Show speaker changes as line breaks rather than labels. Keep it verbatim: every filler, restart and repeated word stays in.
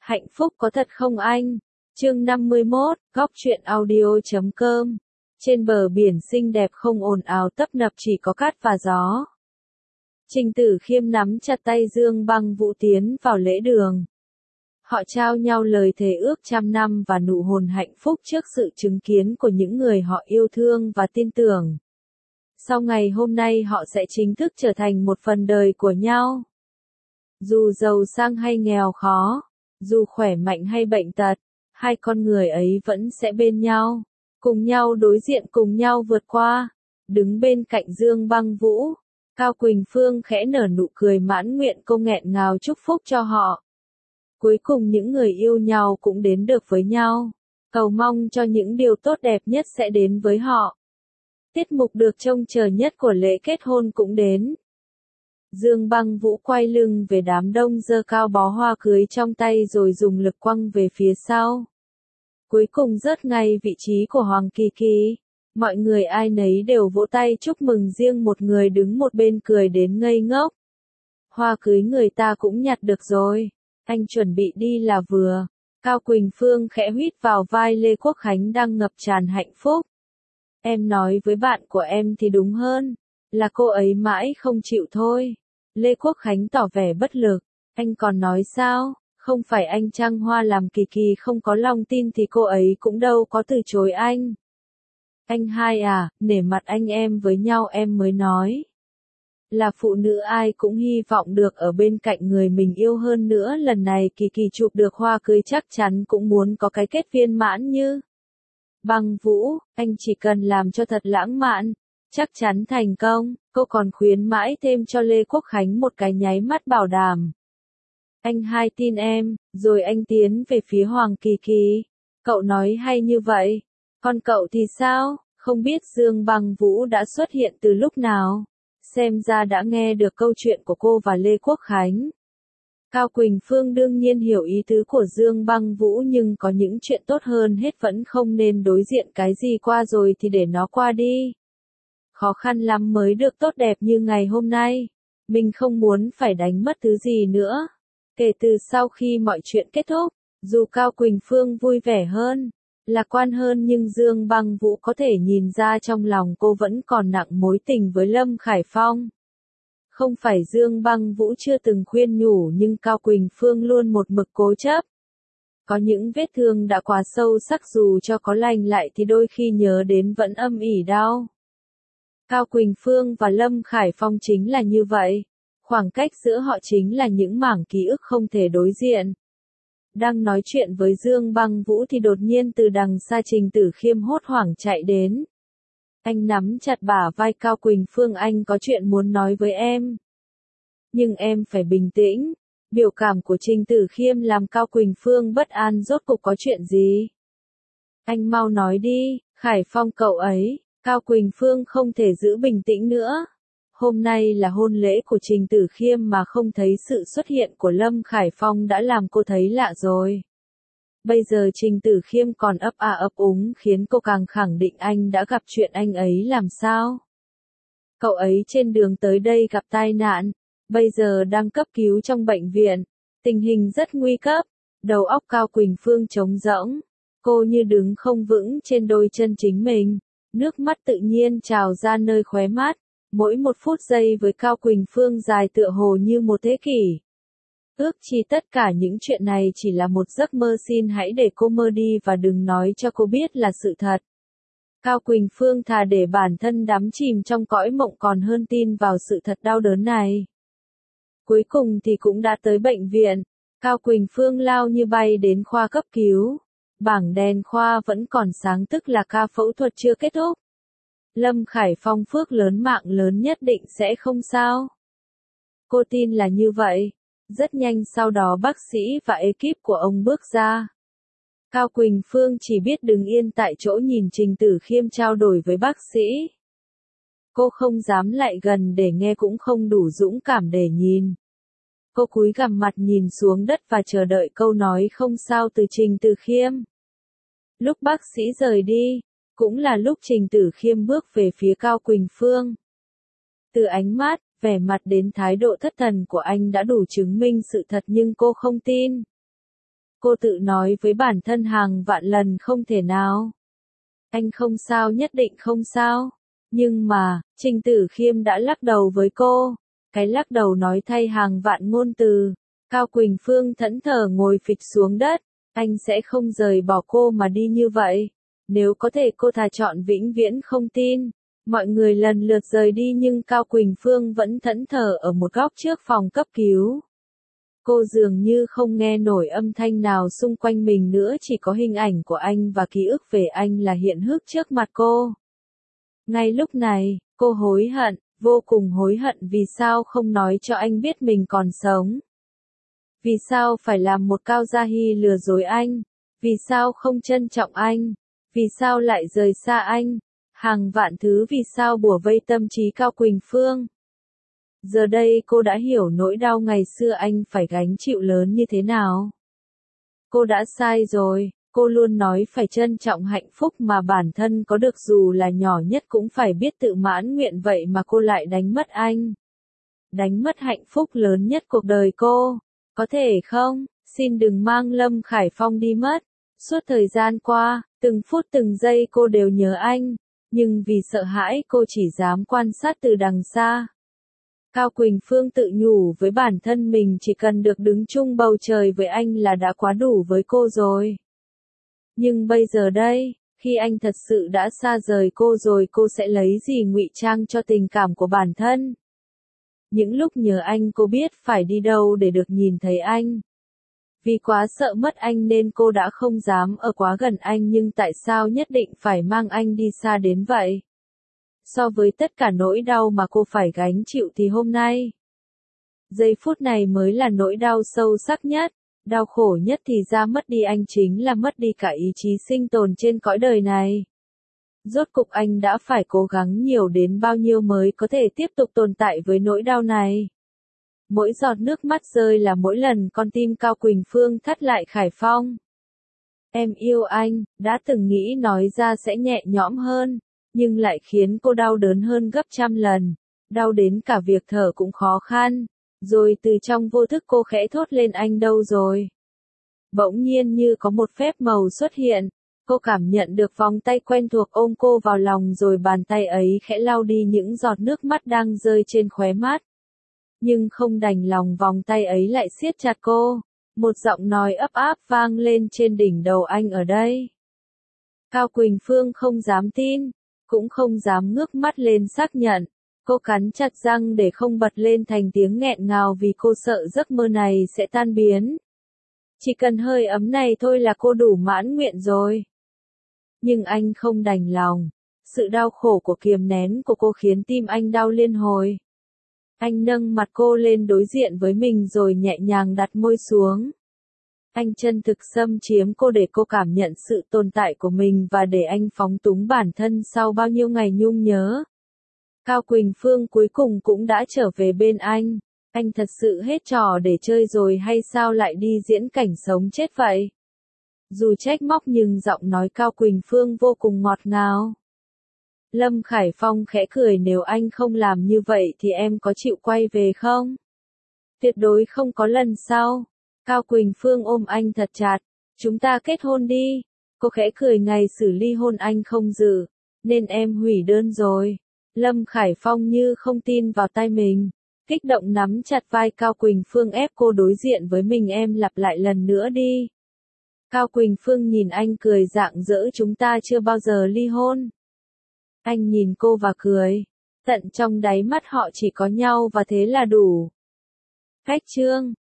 Hạnh phúc có thật không anh? Chương năm mươi mốt, góc truyện audio chấm com. Trên bờ biển xinh đẹp không ồn ào tấp nập chỉ có cát và gió. Trình Tử Khiêm nắm chặt tay Dương Băng Vũ tiến vào lễ đường. Họ trao nhau lời thề ước trăm năm và nụ hôn hạnh phúc trước sự chứng kiến của những người họ yêu thương và tin tưởng. Sau ngày hôm nay họ sẽ chính thức trở thành một phần đời của nhau. Dù giàu sang hay nghèo khó, dù khỏe mạnh hay bệnh tật, hai con người ấy vẫn sẽ bên nhau, cùng nhau đối diện, cùng nhau vượt qua. Đứng bên cạnh Dương Băng Vũ, Cao Quỳnh Phương khẽ nở nụ cười mãn nguyện, cô nghẹn ngào chúc phúc cho họ. Cuối cùng những người yêu nhau cũng đến được với nhau, cầu mong cho những điều tốt đẹp nhất sẽ đến với họ. Tiết mục được trông chờ nhất của lễ kết hôn cũng đến. Dương Băng Vũ quay lưng về đám đông, giơ cao bó hoa cưới trong tay rồi dùng lực quăng về phía sau. Cuối cùng rớt ngay vị trí của Hoàng Kỳ Kỳ. Mọi người ai nấy đều vỗ tay chúc mừng, riêng một người đứng một bên cười đến ngây ngốc. Hoa cưới người ta cũng nhặt được rồi, anh chuẩn bị đi là vừa. Cao Quỳnh Phương khẽ huýt vào vai Lê Quốc Khánh đang ngập tràn hạnh phúc. Em nói với bạn của em thì đúng hơn, là cô ấy mãi không chịu thôi. Lê Quốc Khánh tỏ vẻ bất lực. Anh còn nói sao? Không phải anh trăng hoa làm Kỳ Kỳ không có lòng tin thì cô ấy cũng đâu có từ chối anh. Anh hai à, nể mặt anh em với nhau em mới nói. Là phụ nữ ai cũng hy vọng được ở bên cạnh người mình yêu, hơn nữa lần này Kỳ Kỳ chụp được hoa cưới chắc chắn cũng muốn có cái kết viên mãn như. Băng Vũ, anh chỉ cần làm cho thật lãng mạn, chắc chắn thành công. Cô còn khuyến mãi thêm cho Lê Quốc Khánh một cái nháy mắt bảo đảm. Anh hai tin em, rồi anh tiến về phía Hoàng Kỳ Kỳ. Cậu nói hay như vậy, còn cậu thì sao? Không biết Dương Băng Vũ đã xuất hiện từ lúc nào? Xem ra đã nghe được câu chuyện của cô và Lê Quốc Khánh. Cao Quỳnh Phương đương nhiên hiểu ý tứ của Dương Băng Vũ, nhưng có những chuyện tốt hơn hết vẫn không nên đối diện, cái gì qua rồi thì để nó qua đi. Khó khăn lắm mới được tốt đẹp như ngày hôm nay. Mình không muốn phải đánh mất thứ gì nữa. Kể từ sau khi mọi chuyện kết thúc, dù Cao Quỳnh Phương vui vẻ hơn, lạc quan hơn, nhưng Dương Băng Vũ có thể nhìn ra trong lòng cô vẫn còn nặng mối tình với Lâm Khải Phong. Không phải Dương Băng Vũ chưa từng khuyên nhủ, nhưng Cao Quỳnh Phương luôn một mực cố chấp. Có những vết thương đã quá sâu sắc, dù cho có lành lại thì đôi khi nhớ đến vẫn âm ỉ đau. Cao Quỳnh Phương và Lâm Khải Phong chính là như vậy. Khoảng cách giữa họ chính là những mảng ký ức không thể đối diện. Đang nói chuyện với Dương Băng Vũ thì đột nhiên từ đằng xa Trình Tử Khiêm hốt hoảng chạy đến. Anh nắm chặt bả vai Cao Quỳnh Phương, anh có chuyện muốn nói với em. Nhưng em phải bình tĩnh. Biểu cảm của Trình Tử Khiêm làm Cao Quỳnh Phương bất an, rốt cuộc có chuyện gì? Anh mau nói đi, Khải Phong cậu ấy. Cao Quỳnh Phương không thể giữ bình tĩnh nữa. Hôm nay là hôn lễ của Trình Tử Khiêm mà không thấy sự xuất hiện của Lâm Khải Phong đã làm cô thấy lạ rồi. Bây giờ Trình Tử Khiêm còn ấp a ấp úng khiến cô càng khẳng định anh đã gặp chuyện. Anh ấy làm sao? Cậu ấy trên đường tới đây gặp tai nạn, bây giờ đang cấp cứu trong bệnh viện. Tình hình rất nguy cấp. Đầu óc Cao Quỳnh Phương trống rỗng. Cô như đứng không vững trên đôi chân chính mình. Nước mắt tự nhiên trào ra nơi khóe mắt. Mỗi một phút giây với Cao Quỳnh Phương dài tựa hồ như một thế kỷ. Ước chi tất cả những chuyện này chỉ là một giấc mơ, xin hãy để cô mơ đi và đừng nói cho cô biết là sự thật. Cao Quỳnh Phương thà để bản thân đắm chìm trong cõi mộng còn hơn tin vào sự thật đau đớn này. Cuối cùng thì cũng đã tới bệnh viện. Cao Quỳnh Phương lao như bay đến khoa cấp cứu. Bảng đèn khoa vẫn còn sáng, tức là ca phẫu thuật chưa kết thúc. Lâm Khải Phong phước lớn, mạng lớn, nhất định sẽ không sao. Cô tin là như vậy. Rất nhanh sau đó bác sĩ và ekip của ông bước ra. Cao Quỳnh Phương chỉ biết đứng yên tại chỗ nhìn Trình Tử Khiêm trao đổi với bác sĩ. Cô không dám lại gần để nghe, cũng không đủ dũng cảm để nhìn. Cô cúi gằm mặt nhìn xuống đất và chờ đợi câu nói không sao từ Trình Tử Khiêm. Lúc bác sĩ rời đi, cũng là lúc Trình Tử Khiêm bước về phía Cao Quỳnh Phương. Từ ánh mắt, vẻ mặt đến thái độ thất thần của anh đã đủ chứng minh sự thật, nhưng cô không tin. Cô tự nói với bản thân hàng vạn lần không thể nào. Anh không sao, nhất định không sao. Nhưng mà, Trình Tử Khiêm đã lắc đầu với cô. Cái lắc đầu nói thay hàng vạn ngôn từ. Cao Quỳnh Phương thẫn thờ ngồi phịch xuống đất. Anh sẽ không rời bỏ cô mà đi như vậy. Nếu có thể cô thà chọn vĩnh viễn không tin. Mọi người lần lượt rời đi nhưng Cao Quỳnh Phương vẫn thẫn thờ ở một góc trước phòng cấp cứu. Cô dường như không nghe nổi âm thanh nào xung quanh mình nữa, chỉ có hình ảnh của anh và ký ức về anh là hiện hữu trước mặt cô. Ngay lúc này, cô hối hận, vô cùng hối hận vì sao không nói cho anh biết mình còn sống. Vì sao phải làm một Cao Gia Hy lừa dối anh? Vì sao không trân trọng anh? Vì sao lại rời xa anh? Hàng vạn thứ vì sao bủa vây tâm trí Cao Quỳnh Phương. Giờ đây cô đã hiểu nỗi đau ngày xưa anh phải gánh chịu lớn như thế nào. Cô đã sai rồi, cô luôn nói phải trân trọng hạnh phúc mà bản thân có được, dù là nhỏ nhất cũng phải biết tự mãn nguyện, vậy mà cô lại đánh mất anh. Đánh mất hạnh phúc lớn nhất cuộc đời cô. Có thể không, xin đừng mang Lâm Khải Phong đi mất. Suốt thời gian qua, từng phút từng giây cô đều nhớ anh, nhưng vì sợ hãi cô chỉ dám quan sát từ đằng xa. Cao Quỳnh Phương tự nhủ với bản thân mình chỉ cần được đứng chung bầu trời với anh là đã quá đủ với cô rồi. Nhưng bây giờ đây, khi anh thật sự đã xa rời cô rồi, cô sẽ lấy gì ngụy trang cho tình cảm của bản thân? Những lúc nhớ anh cô biết phải đi đâu để được nhìn thấy anh. Vì quá sợ mất anh nên cô đã không dám ở quá gần anh, nhưng tại sao nhất định phải mang anh đi xa đến vậy? So với tất cả nỗi đau mà cô phải gánh chịu thì hôm nay, giây phút này mới là nỗi đau sâu sắc nhất, đau khổ nhất thì ra mất đi anh chính là mất đi cả ý chí sinh tồn trên cõi đời này. Rốt cục anh đã phải cố gắng nhiều đến bao nhiêu mới có thể tiếp tục tồn tại với nỗi đau này. Mỗi giọt nước mắt rơi là mỗi lần con tim Cao Quỳnh Phương thắt lại Khải Phong. Em yêu anh, đã từng nghĩ nói ra sẽ nhẹ nhõm hơn, nhưng lại khiến cô đau đớn hơn gấp trăm lần, đau đến cả việc thở cũng khó khăn. Rồi từ trong vô thức cô khẽ thốt lên, anh đâu rồi? Bỗng nhiên như có một phép màu xuất hiện, cô cảm nhận được vòng tay quen thuộc ôm cô vào lòng, rồi bàn tay ấy khẽ lau đi những giọt nước mắt đang rơi trên khóe mắt. Nhưng không đành lòng, vòng tay ấy lại siết chặt cô. Một giọng nói ấp áp vang lên trên đỉnh đầu, anh ở đây. Cao Quỳnh Phương không dám tin, cũng không dám ngước mắt lên xác nhận. Cô cắn chặt răng để không bật lên thành tiếng nghẹn ngào vì cô sợ giấc mơ này sẽ tan biến. Chỉ cần hơi ấm này thôi là cô đủ mãn nguyện rồi. Nhưng anh không đành lòng. Sự đau khổ của kiềm nén của cô khiến tim anh đau liên hồi. Anh nâng mặt cô lên đối diện với mình rồi nhẹ nhàng đặt môi xuống. Anh chân thực xâm chiếm cô để cô cảm nhận sự tồn tại của mình và để anh phóng túng bản thân sau bao nhiêu ngày nhung nhớ. Cao Quỳnh Phương cuối cùng cũng đã trở về bên anh. Anh thật sự hết trò để chơi rồi hay sao lại đi diễn cảnh sống chết vậy? Dù trách móc nhưng giọng nói Cao Quỳnh Phương vô cùng ngọt ngào. Lâm Khải Phong khẽ cười, nếu anh không làm như vậy thì em có chịu quay về không? Tuyệt đối không có lần sau. Cao Quỳnh Phương ôm anh thật chặt. Chúng ta kết hôn đi. Cô khẽ cười, ngày xử ly hôn anh không giữ, nên em hủy đơn rồi. Lâm Khải Phong như không tin vào tai mình. Kích động nắm chặt vai Cao Quỳnh Phương ép cô đối diện với mình, em lặp lại lần nữa đi. Cao Quỳnh Phương nhìn anh cười rạng rỡ, chúng ta chưa bao giờ ly hôn. Anh nhìn cô và cười. Tận trong đáy mắt họ chỉ có nhau và thế là đủ. Khách chương